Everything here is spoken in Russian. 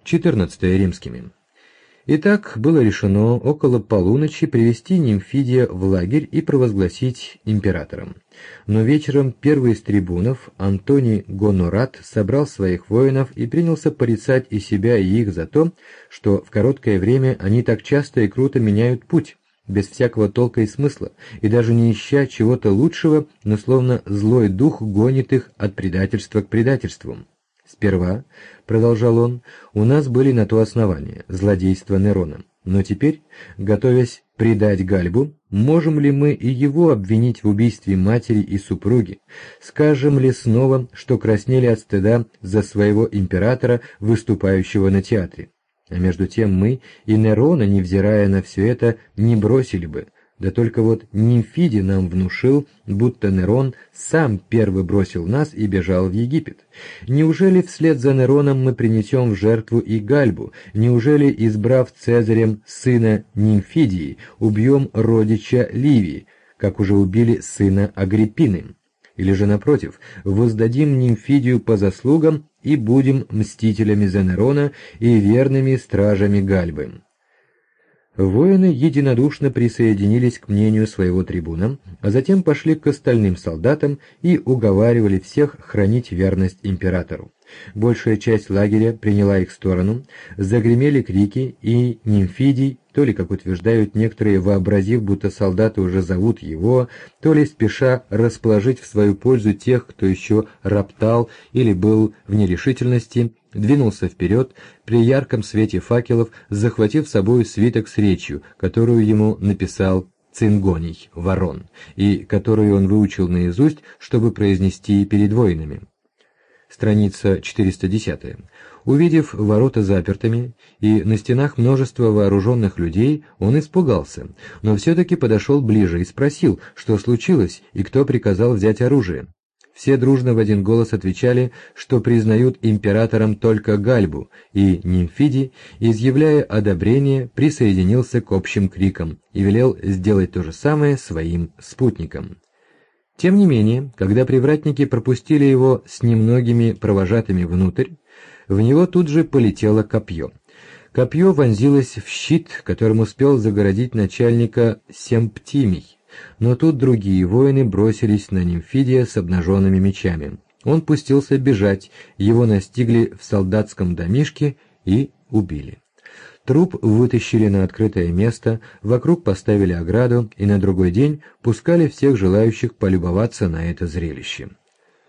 14 римскими. Итак, было решено около полуночи привести Нимфидия в лагерь и провозгласить императором. Но вечером первый из трибунов, Антоний Гонорат, собрал своих воинов и принялся порицать и себя, и их за то, что в короткое время они так часто и круто меняют путь, без всякого толка и смысла, и даже не ища чего-то лучшего, но словно злой дух гонит их от предательства к предательству. «Сперва, — продолжал он, — у нас были на то основания, злодейство Нерона, но теперь, готовясь предать Гальбу, можем ли мы и его обвинить в убийстве матери и супруги? Скажем ли снова, что краснели от стыда за своего императора, выступающего на театре? А между тем мы и Нерона, невзирая на все это, не бросили бы. Да только вот Нимфидий нам внушил, будто Нерон сам первый бросил нас и бежал в Египет. Неужели вслед за Нероном мы принесем в жертву и Гальбу? Неужели, избрав Цезарем сына Нимфидии, убьем родича Ливии, как уже убили сына Агриппины? Или же, напротив, воздадим Нимфидию по заслугам и будем мстителями за Нерона и верными стражами Гальбы?» Воины единодушно присоединились к мнению своего трибуна, а затем пошли к остальным солдатам и уговаривали всех хранить верность императору. Большая часть лагеря приняла их сторону, загремели крики, и Нимфидий, то ли, как утверждают некоторые, вообразив, будто солдаты уже зовут его, то ли спеша расположить в свою пользу тех, кто еще роптал или был в нерешительности, двинулся вперед при ярком свете факелов, захватив с собой свиток с речью, которую ему написал Цингоний, Ворон, и которую он выучил наизусть, чтобы произнести перед воинами. Страница 410. Увидев ворота запертыми и на стенах множество вооруженных людей, он испугался, но все-таки подошел ближе и спросил, что случилось и кто приказал взять оружие. Все дружно в один голос отвечали, что признают императором только Гальбу, и Нимфидий, изъявляя одобрение, присоединился к общим крикам и велел сделать то же самое своим спутникам. Тем не менее, когда привратники пропустили его с немногими провожатыми внутрь, в него тут же полетело копье. Копье вонзилось в щит, которым успел загородить начальника Семптимий. Но тут другие воины бросились на Нимфидия с обнаженными мечами. Он пустился бежать, его настигли в солдатском домишке и убили. Труп вытащили на открытое место, вокруг поставили ограду и на другой день пускали всех желающих полюбоваться на это зрелище.